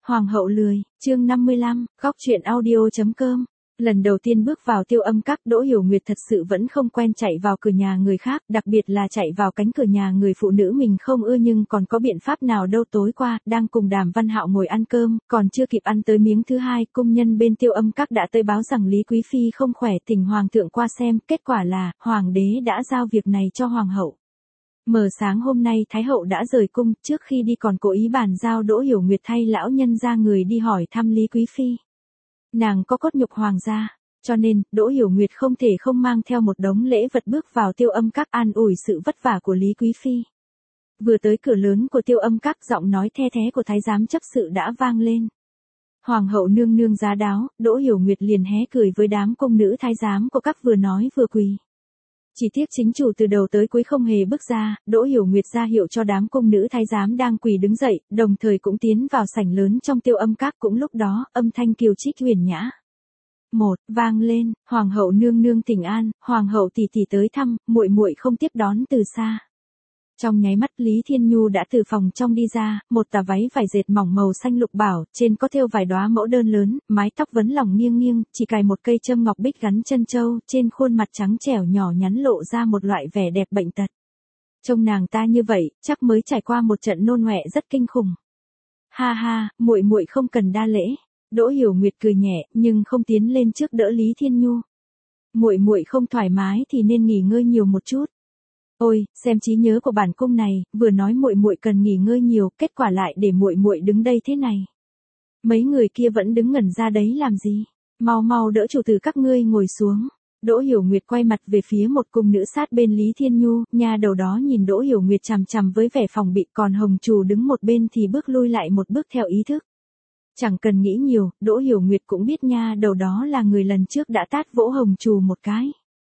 Hoàng hậu lười, chương 55, góc truyện audio.com. Lần đầu tiên bước vào Tiêu Âm Các, Đỗ Hiểu Nguyệt thật sự vẫn không quen chạy vào cửa nhà người khác, đặc biệt là chạy vào cánh cửa nhà người phụ nữ mình không ưa, nhưng còn có biện pháp nào đâu. Tối qua, đang cùng Đàm Văn Hạo ngồi ăn cơm, còn chưa kịp ăn tới miếng thứ hai, cung nhân bên Tiêu Âm Các đã tới báo rằng Lý Quý Phi không khỏe, thỉnh Hoàng thượng qua xem. Kết quả là, Hoàng đế đã giao việc này cho Hoàng hậu. Mở sáng hôm nay Thái hậu đã rời cung, trước khi đi còn cố ý bàn giao Đỗ Hiểu Nguyệt thay lão nhân ra người đi hỏi thăm Lý Quý Phi. Nàng có cốt nhục hoàng gia, cho nên, Đỗ Hiểu Nguyệt không thể không mang theo một đống lễ vật bước vào Tiêu Âm Các an ủi sự vất vả của Lý Quý Phi. Vừa tới cửa lớn của Tiêu Âm Các, giọng nói the thé của thái giám chấp sự đã vang lên. Hoàng hậu nương nương giá đáo, Đỗ Hiểu Nguyệt liền hé cười với đám cung nữ thái giám của các vừa nói vừa quỳ. Chỉ tiếc chính chủ từ đầu tới cuối không hề bước ra, Đỗ Hiểu Nguyệt ra hiệu cho đám cung nữ thái giám đang quỳ đứng dậy, đồng thời cũng tiến vào sảnh lớn trong Tiêu Âm Các. Cũng lúc đó, âm thanh kiều trích huyền nhã vang lên, Hoàng hậu nương nương thỉnh an, Hoàng hậu tỷ tỷ tới thăm, muội muội không tiếp đón từ xa. Trong nháy mắt Lý Thiên Nhu đã từ phòng trong đi ra, một tà váy vải dệt mỏng màu xanh lục bảo, trên có thêu vài đóa mẫu đơn lớn, mái tóc vấn lòng nghiêng nghiêng, chỉ cài một cây châm ngọc bích gắn chân châu, trên khuôn mặt trắng trẻo nhỏ nhắn lộ ra một loại vẻ đẹp bệnh tật. Trông nàng ta như vậy, chắc mới trải qua một trận nôn ọe rất kinh khủng. Ha ha, muội muội không cần đa lễ. Đỗ Hiểu Nguyệt cười nhẹ, nhưng không tiến lên trước đỡ Lý Thiên Nhu. Muội muội không thoải mái thì nên nghỉ ngơi nhiều một chút. Ôi, xem trí nhớ của bản cung này, vừa nói muội muội cần nghỉ ngơi nhiều, kết quả lại để muội muội đứng đây thế này. Mấy người kia vẫn đứng ngẩn ra đấy làm gì? Mau mau đỡ chủ tử các ngươi ngồi xuống. Đỗ Hiểu Nguyệt quay mặt về phía một cung nữ sát bên Lý Thiên Nhu, nha đầu đó nhìn Đỗ Hiểu Nguyệt chằm chằm với vẻ phòng bị, còn Hồng Trù đứng một bên thì bước lui lại một bước theo ý thức. Chẳng cần nghĩ nhiều, Đỗ Hiểu Nguyệt cũng biết nha đầu đó là người lần trước đã tát vỗ Hồng Trù một cái.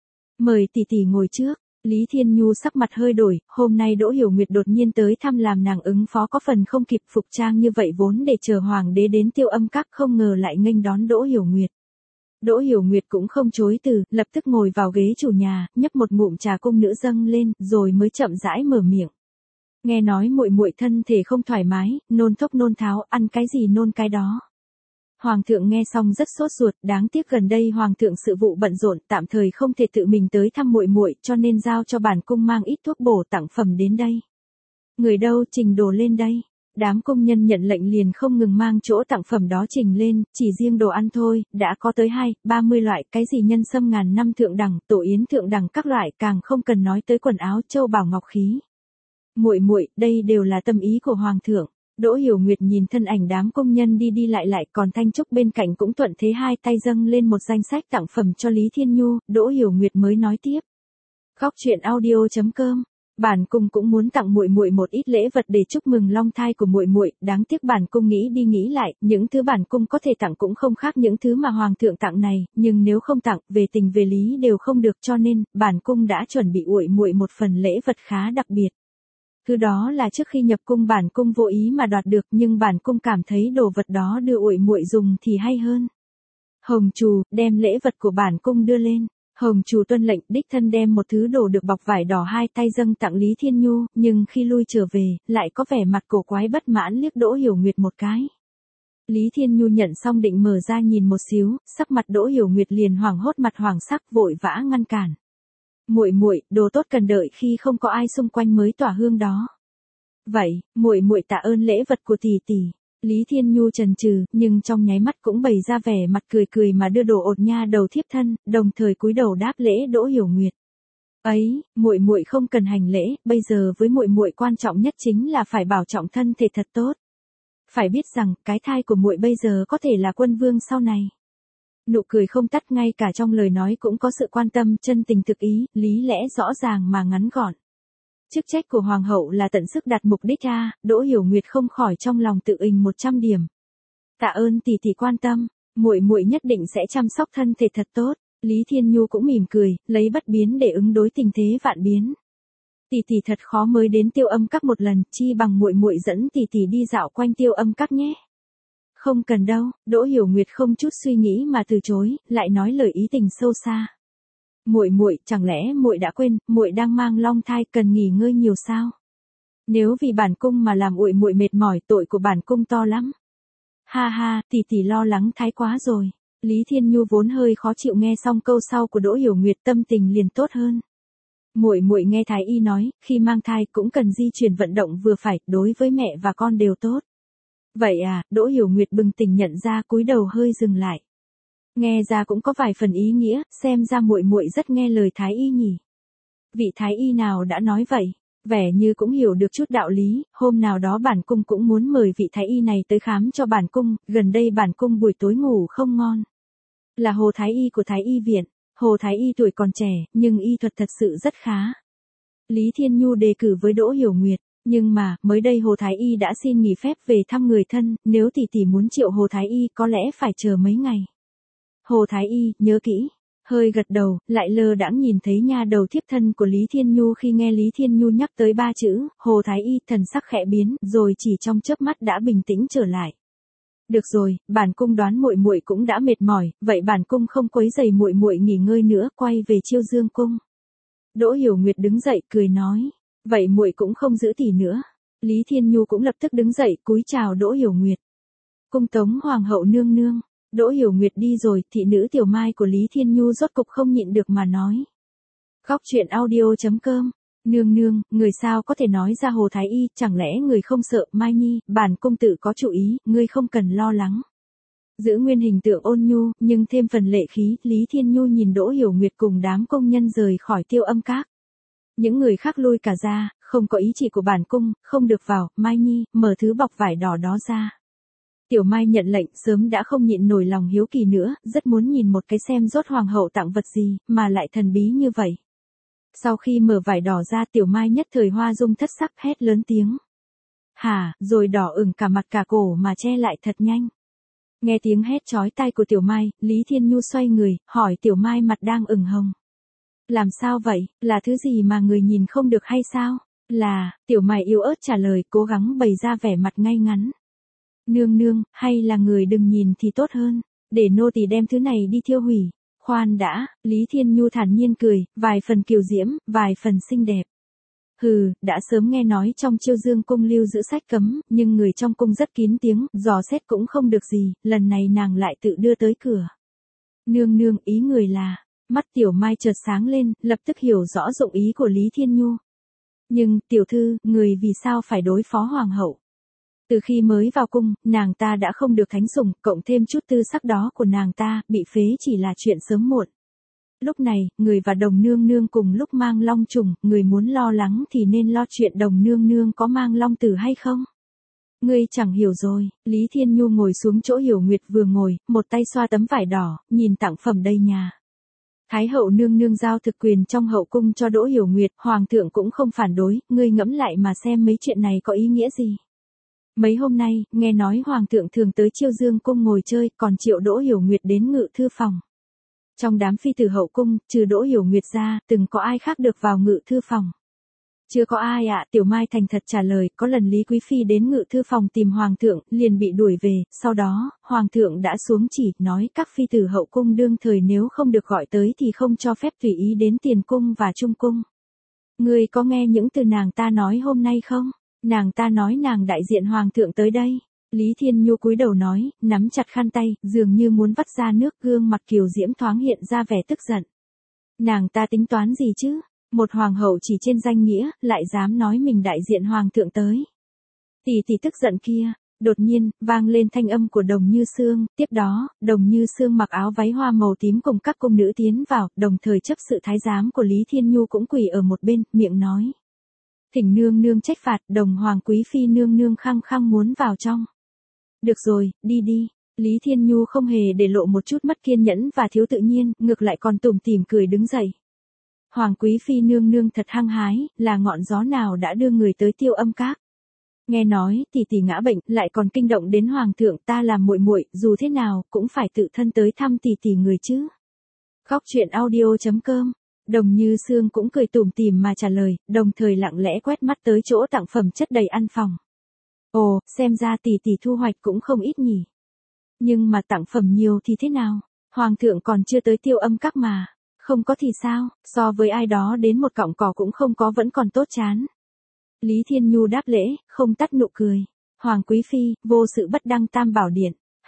Mời tỷ tỷ ngồi trước. Lý Thiên Nhu sắc mặt hơi đổi, hôm nay Đỗ Hiểu Nguyệt đột nhiên tới thăm làm nàng ứng phó có phần không kịp, phục trang như vậy vốn để chờ Hoàng đế đến Tiêu Âm Các, không ngờ lại nghênh đón Đỗ Hiểu Nguyệt. Đỗ Hiểu Nguyệt cũng không chối từ, lập tức ngồi vào ghế chủ nhà, nhấp một ngụm trà cung nữ dâng lên, rồi mới chậm rãi mở miệng. Nghe nói muội muội thân thể không thoải mái, nôn thốc nôn tháo, ăn cái gì nôn cái đó. Hoàng thượng nghe xong rất sốt ruột, đáng tiếc gần đây hoàng thượng sự vụ bận rộn, tạm thời không thể tự mình tới thăm muội muội, cho nên giao cho bản cung mang ít thuốc bổ tặng phẩm đến đây. Người đâu, trình đồ lên đây. Đám công nhân nhận lệnh liền không ngừng mang chỗ tặng phẩm đó trình lên, chỉ riêng đồ ăn thôi, đã có tới 20-30 loại, cái gì nhân sâm ngàn năm thượng đẳng, tổ yến thượng đẳng các loại, càng không cần nói tới quần áo châu bảo ngọc khí. Muội muội, đây đều là tâm ý của hoàng thượng. Đỗ Hiểu Nguyệt nhìn thân ảnh đám công nhân đi đi lại lại, còn Thanh Trúc bên cạnh cũng thuận thế hai tay dâng lên một danh sách tặng phẩm cho Lý Thiên Nhu, Đỗ Hiểu Nguyệt mới nói tiếp. Góc truyện audio.com. Bản cung cũng muốn tặng muội muội một ít lễ vật để chúc mừng long thai của muội muội, đáng tiếc bản cung nghĩ đi nghĩ lại, những thứ bản cung có thể tặng cũng không khác những thứ mà hoàng thượng tặng này, nhưng nếu không tặng, về tình về lý đều không được, cho nên bản cung đã chuẩn bị muội muội một phần lễ vật khá đặc biệt. Thứ đó là trước khi nhập cung bản cung vô ý mà đoạt được, nhưng bản cung cảm thấy đồ vật đó đưa muội muội dùng thì hay hơn. Hồng Trù, đem lễ vật của bản cung đưa lên. Hồng Trù tuân lệnh, đích thân đem một thứ đồ được bọc vải đỏ hai tay dâng tặng Lý Thiên Nhu, nhưng khi lui trở về, lại có vẻ mặt cổ quái bất mãn liếc Đỗ Hiểu Nguyệt một cái. Lý Thiên Nhu nhận xong định mở ra nhìn một xíu, sắc mặt Đỗ Hiểu Nguyệt liền hoảng hốt, mặt hoàng sắc, vội vã ngăn cản. Muội muội, đồ tốt cần đợi khi không có ai xung quanh mới tỏa hương đó. Vậy, muội muội tạ ơn lễ vật của tỷ tỷ. Lý Thiên Nhu chần chừ, nhưng trong nháy mắt cũng bày ra vẻ mặt cười cười mà đưa đồ ột nha đầu thiếp thân, đồng thời cúi đầu đáp lễ Đỗ Hiểu Nguyệt. Ấy, muội muội không cần hành lễ, bây giờ với muội muội quan trọng nhất chính là phải bảo trọng thân thể thật tốt. Phải biết rằng, cái thai của muội bây giờ có thể là quân vương sau này. Nụ cười không tắt, ngay cả trong lời nói cũng có sự quan tâm, chân tình thực ý, lý lẽ rõ ràng mà ngắn gọn. Chức trách của hoàng hậu là tận sức đạt mục đích a, Đỗ Hiểu Nguyệt không khỏi trong lòng tự ình 100 điểm. Tạ ơn tỷ tỷ quan tâm, muội muội nhất định sẽ chăm sóc thân thể thật tốt. Lý Thiên Nhu cũng mỉm cười, lấy bất biến để ứng đối tình thế vạn biến. Tỷ tỷ thật khó mới đến Tiêu Âm Các một lần, chi bằng muội muội dẫn tỷ tỷ đi dạo quanh Tiêu Âm Các nhé. Không cần đâu, Đỗ Hiểu Nguyệt không chút suy nghĩ mà từ chối, lại nói lời ý tình sâu xa. Muội muội, chẳng lẽ muội đã quên, muội đang mang long thai, cần nghỉ ngơi nhiều sao? Nếu vì bản cung mà làm muội muội mệt mỏi, tội của bản cung to lắm. Ha ha, tỷ lo lắng thái quá rồi. Lý Thiên Nhu vốn hơi khó chịu nghe xong câu sau của Đỗ Hiểu Nguyệt tâm tình liền tốt hơn. Muội nghe thái y nói, khi mang thai cũng cần di chuyển vận động vừa phải, đối với mẹ và con đều tốt. Vậy à, Đỗ Hiểu Nguyệt bừng tỉnh nhận ra, cúi đầu hơi dừng lại. Nghe ra cũng có vài phần ý nghĩa, xem ra muội rất nghe lời thái y nhỉ. Vị thái y nào đã nói vậy? Vẻ như cũng hiểu được chút đạo lý, hôm nào đó bản cung cũng muốn mời vị thái y này tới khám cho bản cung, gần đây bản cung buổi tối ngủ không ngon. Là Hồ thái y của thái y viện, Hồ thái y tuổi còn trẻ, nhưng y thuật thật sự rất khá. Lý Thiên Nhu đề cử với Đỗ Hiểu Nguyệt, nhưng mà, mới đây Hồ thái y đã xin nghỉ phép về thăm người thân, nếu tỷ muốn triệu Hồ thái y có lẽ phải chờ mấy ngày. Hồ thái y, nhớ kỹ. Hơi gật đầu, lại lơ đãng nhìn thấy nha đầu thiếp thân của Lý Thiên Nhu khi nghe Lý Thiên Nhu nhắc tới 3 chữ, Hồ thái y, thần sắc khẽ biến, rồi chỉ trong chớp mắt đã bình tĩnh trở lại. Được rồi, bản cung đoán muội cũng đã mệt mỏi, vậy bản cung không quấy rầy muội nghỉ ngơi nữa, quay về Chiêu Dương cung. Đỗ Hiểu Nguyệt đứng dậy cười nói, vậy muội cũng không giữ tỷ nữa. Lý Thiên Nhu cũng lập tức đứng dậy, cúi chào Đỗ Hiểu Nguyệt. Cung tống hoàng hậu nương nương. Đỗ Hiểu Nguyệt đi rồi, thị nữ Tiểu Mai của Lý Thiên Nhu rốt cục không nhịn được mà nói. Góc truyện audio.com. Nương, người sao có thể nói ra Hồ thái y, chẳng lẽ người không sợ? Mai Nhi, bản cung tự có chủ ý, ngươi không cần lo lắng. Giữ nguyên hình tượng ôn nhu, nhưng thêm phần lệ khí, Lý Thiên Nhu nhìn Đỗ Hiểu Nguyệt cùng đám công nhân rời khỏi Tiêu Âm Các. Những người khác lui cả ra, không có ý chỉ của bản cung, không được vào. Mai Nhi, mở thứ bọc vải đỏ đó ra. Tiểu Mai nhận lệnh, sớm đã không nhịn nổi lòng hiếu kỳ nữa, rất muốn nhìn một cái xem rốt hoàng hậu tặng vật gì, mà lại thần bí như vậy. Sau khi mở vải đỏ ra, Tiểu Mai nhất thời hoa dung thất sắc, hét lớn tiếng. Hả, rồi đỏ ửng cả mặt cả cổ mà che lại thật nhanh. Nghe tiếng hét chói tai của Tiểu Mai, Lý Thiên Nhu xoay người, hỏi Tiểu Mai mặt đang ửng hồng. Làm sao vậy, là thứ gì mà người nhìn không được hay sao? Là, Tiểu Mai yếu ớt trả lời, cố gắng bày ra vẻ mặt ngay ngắn. Nương, hay là người đừng nhìn thì tốt hơn, để nô tỳ đem thứ này đi thiêu hủy. Khoan đã, Lý Thiên Nhu thản nhiên cười, vài phần kiều diễm, vài phần xinh đẹp. Hừ, đã sớm nghe nói trong Chiêu Dương cung lưu giữ sách cấm, nhưng người trong cung rất kín tiếng, dò xét cũng không được gì, lần này nàng lại tự đưa tới cửa. Nương, ý người là, mắt Tiểu Mai chợt sáng lên, lập tức hiểu rõ dụng ý của Lý Thiên Nhu. Nhưng, tiểu thư, người vì sao phải đối phó hoàng hậu? Từ khi mới vào cung, nàng ta đã không được thánh sủng, cộng thêm chút tư sắc đó của nàng ta, bị phế chỉ là chuyện sớm muộn. Lúc này, người và Đồng nương cùng lúc mang long trùng, người muốn lo lắng thì nên lo chuyện Đồng nương có mang long tử hay không? Ngươi chẳng hiểu rồi. Lý Thiên Nhu ngồi xuống chỗ Hiểu Nguyệt vừa ngồi, một tay xoa tấm vải đỏ, nhìn tặng phẩm đầy nhà. Thái hậu nương giao thực quyền trong hậu cung cho Đỗ Hiểu Nguyệt, hoàng thượng cũng không phản đối, ngươi ngẫm lại mà xem mấy chuyện này có ý nghĩa gì. Mấy hôm nay, nghe nói hoàng thượng thường tới Chiêu Dương cung ngồi chơi, còn triệu Đỗ Hiểu Nguyệt đến ngự thư phòng. Trong đám phi tử hậu cung, trừ Đỗ Hiểu Nguyệt ra, từng có ai khác được vào ngự thư phòng? Chưa có ai ạ, Tiểu Mai thành thật trả lời, có lần Lý Quý Phi đến ngự thư phòng tìm hoàng thượng, liền bị đuổi về, sau đó, hoàng thượng đã xuống chỉ, nói các phi tử hậu cung đương thời nếu không được gọi tới thì không cho phép tùy ý đến tiền cung và trung cung. Ngươi có nghe những từ nàng ta nói hôm nay không? Nàng ta nói nàng đại diện hoàng thượng tới đây. Lý Thiên Nhu cúi đầu nói, nắm chặt khăn tay, dường như muốn vắt ra nước, gương mặt kiều diễm thoáng hiện ra vẻ tức giận. Nàng ta tính toán gì chứ? Một hoàng hậu chỉ trên danh nghĩa, lại dám nói mình đại diện hoàng thượng tới. Tỷ tức giận kia. Đột nhiên, vang lên thanh âm của Đồng Như Sương, tiếp đó, Đồng Như Sương mặc áo váy hoa màu tím cùng các cung nữ tiến vào, đồng thời chấp sự thái giám của Lý Thiên Nhu cũng quỳ ở một bên, miệng nói. Thỉnh nương trách phạt, Đồng Hoàng Quý Phi nương khăng muốn vào trong. Được rồi, đi. Lý Thiên Nhu không hề để lộ một chút mất kiên nhẫn và thiếu tự nhiên, ngược lại còn tủm tỉm cười đứng dậy. Hoàng Quý Phi nương thật hăng hái, là ngọn gió nào đã đưa người tới Tiêu Âm Các. Nghe nói, tỷ ngã bệnh, lại còn kinh động đến hoàng thượng, ta làm muội, dù thế nào, cũng phải tự thân tới thăm tỷ người chứ. Góc truyện audio.com. Đồng Như Sương cũng cười tủm tỉm mà trả lời, đồng thời lặng lẽ quét mắt tới chỗ tặng phẩm chất đầy ăn phòng. Ồ, xem ra tỷ thu hoạch cũng không ít nhỉ. Nhưng mà tặng phẩm nhiều thì thế nào? Hoàng thượng còn chưa tới Tiêu Âm Các mà. Không có thì sao, so với ai đó đến một cọng cỏ cũng không có vẫn còn tốt chán. Lý Thiên Nhu đáp lễ, không tắt nụ cười. Hoàng Quý Phi, vô sự bất đăng tam bảo điện.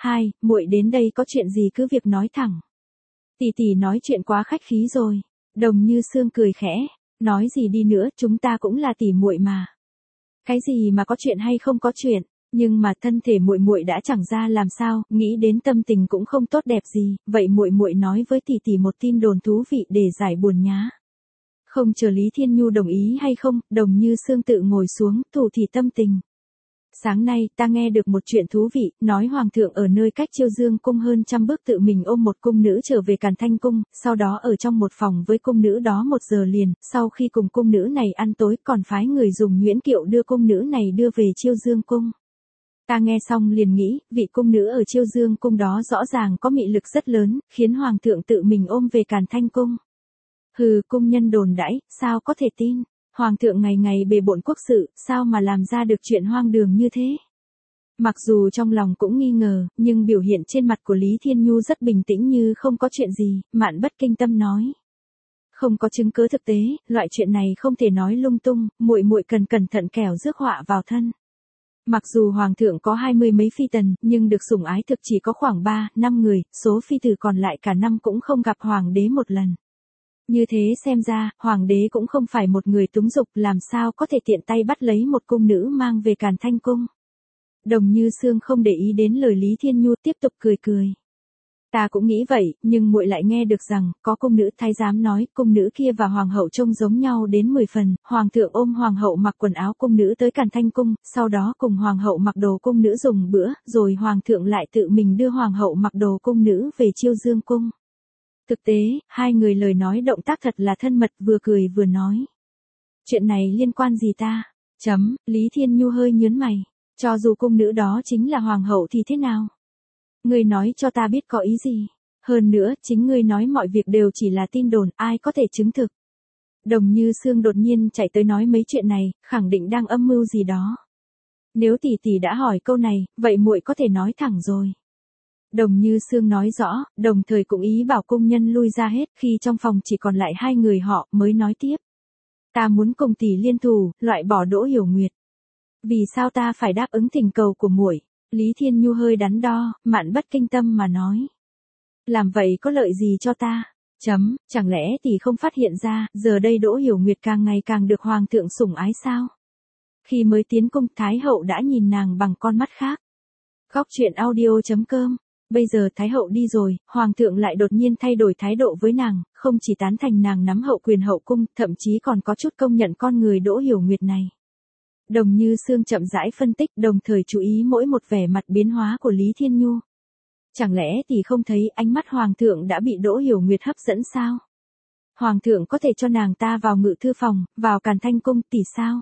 hai, muội đến đây có chuyện gì cứ việc nói thẳng. Tỷ tỷ nói chuyện quá khách khí rồi. Đồng Như Sương cười khẽ, nói gì đi nữa, chúng ta cũng là tỷ muội mà. Cái gì mà có chuyện hay không có chuyện, nhưng mà thân thể muội muội đã chẳng ra làm sao, nghĩ đến tâm tình cũng không tốt đẹp gì, vậy muội muội nói với tỷ tỷ một tin đồn thú vị để giải buồn nhá. Không chờ Lý Thiên Nhu đồng ý hay không, Đồng Như Sương tự ngồi xuống, thủ thì tâm tình. Sáng nay ta nghe được một chuyện thú vị, nói hoàng thượng ở nơi cách Chiêu Dương cung hơn 100 bước tự mình ôm một cung nữ trở về Càn Thanh cung, sau đó ở trong một phòng với cung nữ đó 1 giờ liền, sau khi cùng cung nữ này ăn tối còn phái người dùng nhuyễn kiệu đưa cung nữ này đưa về Chiêu Dương cung. Ta nghe xong liền nghĩ, vị cung nữ ở Chiêu Dương cung đó rõ ràng có mị lực rất lớn, khiến hoàng thượng tự mình ôm về Càn Thanh cung. Hừ, cung nhân đồn đãi, sao có thể tin? Hoàng thượng ngày ngày bề bộn quốc sự, sao mà làm ra được chuyện hoang đường như thế? Mặc dù trong lòng cũng nghi ngờ, nhưng biểu hiện trên mặt của Lý Thiên Nhu rất bình tĩnh như không có chuyện gì, Mạn Bất Kinh Tâm nói. Không có chứng cứ thực tế, loại chuyện này không thể nói lung tung, muội muội cần cẩn thận kẻo rước họa vào thân. Mặc dù hoàng thượng có 20 mấy phi tần, nhưng được sủng ái thực chỉ có khoảng 3-5 người, số phi tử còn lại cả năm cũng không gặp hoàng đế một lần. Như thế xem ra, hoàng đế cũng không phải một người túng dục, làm sao có thể tiện tay bắt lấy một cung nữ mang về Càn Thanh cung. Đồng Như Sương không để ý đến lời Lý Thiên Nhu, tiếp tục cười cười. Ta cũng nghĩ vậy, nhưng muội lại nghe được rằng, có cung nữ thái giám nói, cung nữ kia và hoàng hậu trông giống nhau đến 10 phần, hoàng thượng ôm hoàng hậu mặc quần áo cung nữ tới Càn Thanh cung, sau đó cùng hoàng hậu mặc đồ cung nữ dùng bữa, rồi hoàng thượng lại tự mình đưa hoàng hậu mặc đồ cung nữ về Chiêu Dương cung. Thực tế, hai người lời nói động tác thật là thân mật, vừa cười vừa nói. Chuyện này liên quan gì ta? Lý Thiên Nhu hơi nhớn mày. Cho dù cung nữ đó chính là hoàng hậu thì thế nào? Ngươi nói cho ta biết có ý gì? Hơn nữa, chính ngươi nói mọi việc đều chỉ là tin đồn, ai có thể chứng thực? Đồng Như Sương đột nhiên chạy tới nói mấy chuyện này, khẳng định đang âm mưu gì đó. Nếu tỷ tỷ đã hỏi câu này, vậy muội có thể nói thẳng rồi. Đồng Như Sương nói rõ, đồng thời cũng ý bảo cung nhân lui ra hết, khi trong phòng chỉ còn lại hai người họ, mới nói tiếp. Ta muốn cùng tỷ liên thủ, loại bỏ Đỗ Hiểu Nguyệt. Vì sao ta phải đáp ứng thỉnh cầu của muội? Lý Thiên Nhu hơi đắn đo, Mạn Bất Kinh Tâm mà nói. Làm vậy có lợi gì cho ta? Chẳng lẽ tỷ không phát hiện ra, giờ đây Đỗ Hiểu Nguyệt càng ngày càng được hoàng thượng sủng ái sao? Khi mới tiến cung, Thái hậu đã nhìn nàng bằng con mắt khác. Góc truyện audio.com. Bây giờ Thái hậu đi rồi, hoàng thượng lại đột nhiên thay đổi thái độ với nàng, không chỉ tán thành nàng nắm hậu quyền hậu cung, thậm chí còn có chút công nhận con người Đỗ Hiểu Nguyệt này. Đồng Như Sương chậm rãi phân tích, đồng thời chú ý mỗi một vẻ mặt biến hóa của Lý Thiên Nhu. Chẳng lẽ tỷ không thấy ánh mắt hoàng thượng đã bị Đỗ Hiểu Nguyệt hấp dẫn sao? Hoàng thượng có thể cho nàng ta vào ngự thư phòng, vào Càn Thanh cung, tỷ sao?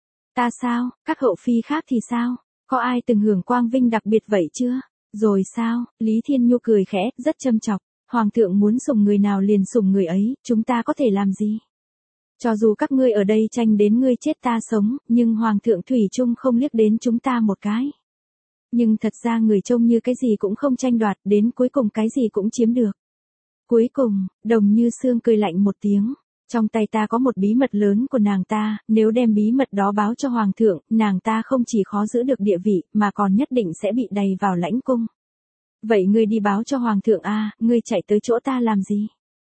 Ta sao, các hậu phi khác thì sao? Có ai từng hưởng quang vinh đặc biệt vậy chưa? Rồi sao? Lý Thiên Nhu cười khẽ, rất châm chọc. Hoàng thượng muốn sủng người nào liền sủng người ấy, chúng ta có thể làm gì? Cho dù các ngươi ở đây tranh đến ngươi chết ta sống, nhưng hoàng thượng thủy chung không liếc đến chúng ta một cái. Nhưng thật ra người trông như cái gì cũng không tranh đoạt, đến cuối cùng cái gì cũng chiếm được. Cuối cùng, Đồng Như Sương cười lạnh một tiếng. Trong tay ta có một bí mật lớn của nàng ta, nếu đem bí mật đó báo cho hoàng thượng, nàng ta không chỉ khó giữ được địa vị, mà còn nhất định sẽ bị đày vào lãnh cung. Vậy ngươi đi báo cho hoàng thượng a, ngươi chạy tới chỗ ta làm gì?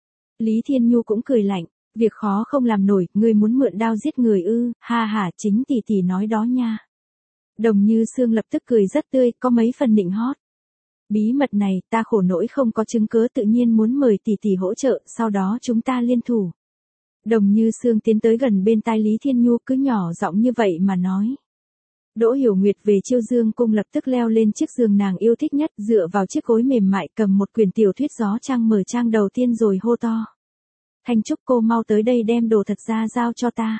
Lý Thiên Nhu cũng cười lạnh, việc khó không làm nổi, ngươi muốn mượn đao giết người ư? Ha ha, chính tỷ tỷ nói đó nha. Đồng Như Sương lập tức cười rất tươi, có mấy phần nịnh hót. Bí mật này, ta khổ nỗi không có chứng cứ, tự nhiên muốn mời tỷ tỷ hỗ trợ, sau đó chúng ta liên thủ. Đồng Như Sương tiến tới gần bên tai Lý Thiên Nhu, cứ nhỏ giọng như vậy mà nói. Đỗ Hiểu Nguyệt về Chiêu Dương cung lập tức leo lên chiếc giường nàng yêu thích nhất, dựa vào chiếc gối mềm mại, cầm một quyển tiểu thuyết gió trang, mở trang đầu tiên rồi hô to. Thanh Trúc, cô mau tới đây đem đồ thật ra giao cho ta.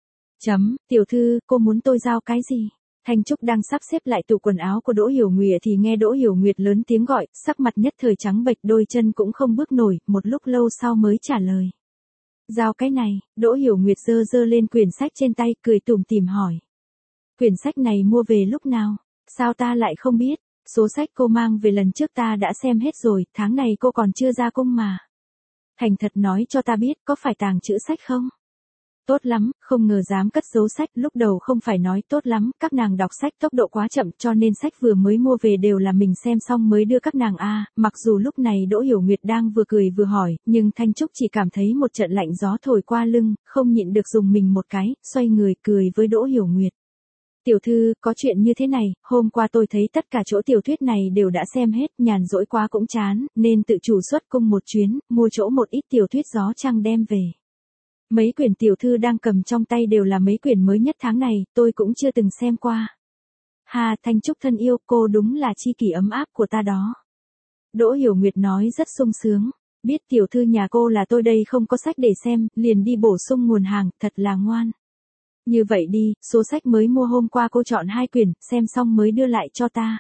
Tiểu thư, cô muốn tôi giao cái gì? Thanh Trúc đang sắp xếp lại tủ quần áo của Đỗ Hiểu Nguyệt thì nghe Đỗ Hiểu Nguyệt lớn tiếng gọi, sắc mặt nhất thời trắng bệch, đôi chân cũng không bước nổi, một lúc lâu sau mới trả lời. Giao cái này, Đỗ Hiểu Nguyệt giơ giơ lên quyển sách trên tay, cười tủm tỉm hỏi. Quyển sách này mua về lúc nào? Sao ta lại không biết? Số sách cô mang về lần trước ta đã xem hết rồi, tháng này cô còn chưa ra cung mà. Thành thật nói cho ta biết, có phải tàng trữ sách không? Tốt lắm, không ngờ dám cất giấu sách, lúc đầu không phải nói tốt lắm, các nàng đọc sách tốc độ quá chậm cho nên sách vừa mới mua về đều là mình xem xong mới đưa các nàng mặc dù lúc này Đỗ Hiểu Nguyệt đang vừa cười vừa hỏi, nhưng Thanh Trúc chỉ cảm thấy một trận lạnh gió thổi qua lưng, không nhịn được dùng mình một cái, xoay người cười với Đỗ Hiểu Nguyệt. Tiểu thư, có chuyện như thế này, hôm qua tôi thấy tất cả chỗ tiểu thuyết này đều đã xem hết, nhàn rỗi quá cũng chán, nên tự chủ xuất cung một chuyến, mua chỗ một ít tiểu thuyết gió trăng đem về. Mấy quyển tiểu thư đang cầm trong tay đều là mấy quyển mới nhất tháng này, tôi cũng chưa từng xem qua. Ha, Thanh Trúc thân yêu, cô đúng là tri kỷ ấm áp của ta đó. Đỗ Hiểu Nguyệt nói rất sung sướng, biết tiểu thư nhà cô là tôi đây không có sách để xem, liền đi bổ sung nguồn hàng, thật là ngoan. Như vậy đi, số sách mới mua hôm qua cô chọn 2 quyển, xem xong mới đưa lại cho ta.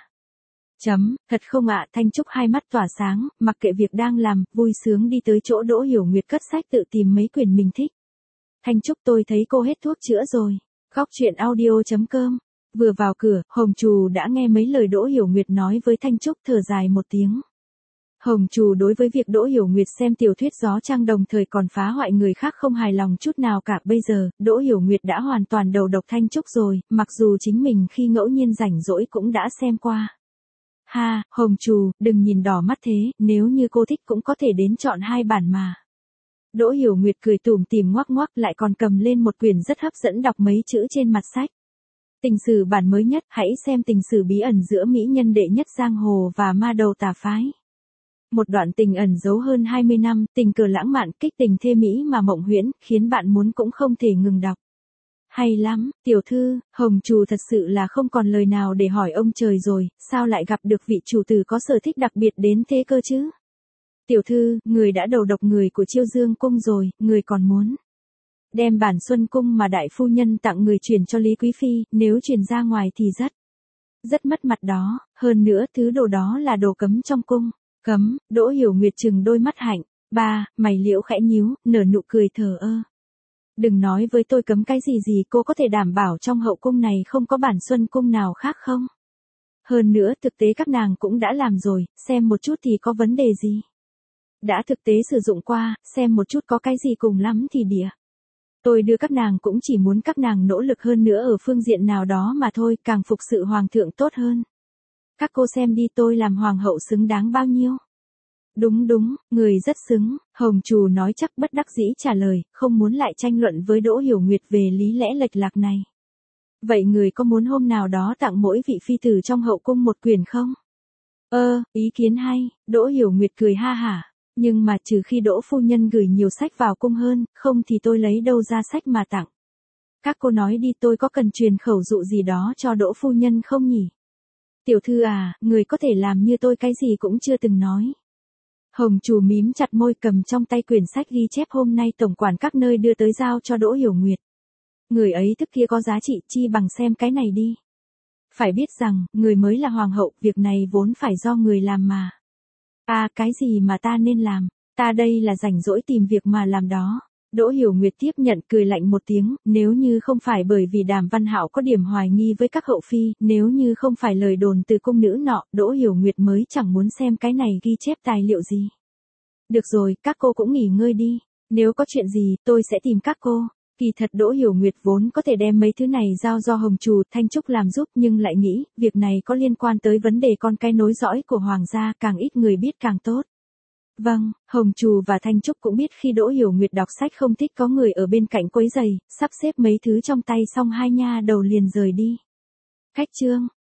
Thật không ạ, Thanh Trúc hai mắt tỏa sáng, mặc kệ việc đang làm, vui sướng đi tới chỗ Đỗ Hiểu Nguyệt cất sách tự tìm mấy quyển mình thích. Thanh Trúc, tôi thấy cô hết thuốc chữa rồi. Góc truyện audio.com. Vừa vào cửa, Hồng Trù đã nghe mấy lời Đỗ Hiểu Nguyệt nói với Thanh Trúc, thở dài một tiếng. Hồng Trù đối với việc Đỗ Hiểu Nguyệt xem tiểu thuyết gió trăng đồng thời còn phá hoại người khác không hài lòng chút nào cả. Bây giờ, Đỗ Hiểu Nguyệt đã hoàn toàn đầu độc Thanh Trúc rồi, mặc dù chính mình khi ngẫu nhiên rảnh rỗi cũng đã xem qua. Ha, Hồng Trù, đừng nhìn đỏ mắt thế, nếu như cô thích cũng có thể đến chọn 2 bản mà. Đỗ Hiểu Nguyệt cười tủm tỉm ngoắc ngoắc lại còn cầm lên một quyển rất hấp dẫn đọc mấy chữ trên mặt sách. Tình sử bản mới nhất, hãy xem tình sử bí ẩn giữa mỹ nhân đệ nhất giang hồ và ma đầu tà phái. Một đoạn tình ẩn giấu hơn 20 năm, tình cờ lãng mạn, kích tình thê mỹ mà mộng huyễn, khiến bạn muốn cũng không thể ngừng đọc. Hay lắm, tiểu thư, Hồng Trù thật sự là không còn lời nào để hỏi ông trời rồi, sao lại gặp được vị chủ tử có sở thích đặc biệt đến thế cơ chứ? Tiểu thư, người đã đầu độc người của Chiêu Dương cung rồi, người còn muốn đem bản Xuân cung mà đại phu nhân tặng người chuyển cho Lý Quý Phi, nếu truyền ra ngoài thì rất mất mặt đó, hơn nữa thứ đồ đó là đồ cấm trong cung. Cấm, Đỗ Hiểu Nguyệt trừng đôi mắt hạnh, mày liễu khẽ nhíu, nở nụ cười thờ ơ. Đừng nói với tôi cấm cái gì cô có thể đảm bảo trong hậu cung này không có bản Xuân cung nào khác không? Hơn nữa thực tế các nàng cũng đã làm rồi, xem một chút thì có vấn đề gì? Đã thực tế sử dụng qua, xem một chút có cái gì cùng lắm thì đỉa. Tôi đưa các nàng cũng chỉ muốn các nàng nỗ lực hơn nữa ở phương diện nào đó mà thôi, càng phục sự hoàng thượng tốt hơn. Các cô xem đi, tôi làm hoàng hậu xứng đáng bao nhiêu? Đúng, người rất xứng, Hồng Trù nói chắc bất đắc dĩ trả lời, không muốn lại tranh luận với Đỗ Hiểu Nguyệt về lý lẽ lệch lạc này. Vậy người có muốn hôm nào đó tặng mỗi vị phi tử trong hậu cung một quyển không? Ý kiến hay, Đỗ Hiểu Nguyệt cười ha hả, nhưng mà trừ khi Đỗ phu nhân gửi nhiều sách vào cung hơn, không thì tôi lấy đâu ra sách mà tặng. Các cô nói đi, tôi có cần truyền khẩu dụ gì đó cho Đỗ phu nhân không nhỉ? Tiểu thư à, người có thể làm như tôi cái gì cũng chưa từng nói. Hồng Trù mím chặt môi cầm trong tay quyển sách ghi chép hôm nay tổng quản các nơi đưa tới giao cho Đỗ Hiểu Nguyệt. Người ấy thức kia có giá trị chi bằng xem cái này đi. Phải biết rằng, người mới là hoàng hậu, việc này vốn phải do người làm mà. Cái gì mà ta nên làm, ta đây là rảnh rỗi tìm việc mà làm đó. Đỗ Hiểu Nguyệt tiếp nhận cười lạnh một tiếng, nếu như không phải bởi vì Đàm Văn Hạo có điểm hoài nghi với các hậu phi, nếu như không phải lời đồn từ cung nữ nọ, Đỗ Hiểu Nguyệt mới chẳng muốn xem cái này ghi chép tài liệu gì. Được rồi, các cô cũng nghỉ ngơi đi, nếu có chuyện gì, tôi sẽ tìm các cô. Kỳ thật Đỗ Hiểu Nguyệt vốn có thể đem mấy thứ này giao do Hồng Trù, Thanh Trúc làm giúp nhưng lại nghĩ, việc này có liên quan tới vấn đề con cái nối dõi của hoàng gia, càng ít người biết càng tốt. Vâng, Hồng Trù và Thanh Trúc cũng biết khi Đỗ Hiểu Nguyệt đọc sách không thích có người ở bên cạnh quấy rầy, sắp xếp mấy thứ trong tay xong hai nha đầu liền rời đi. Khách chương.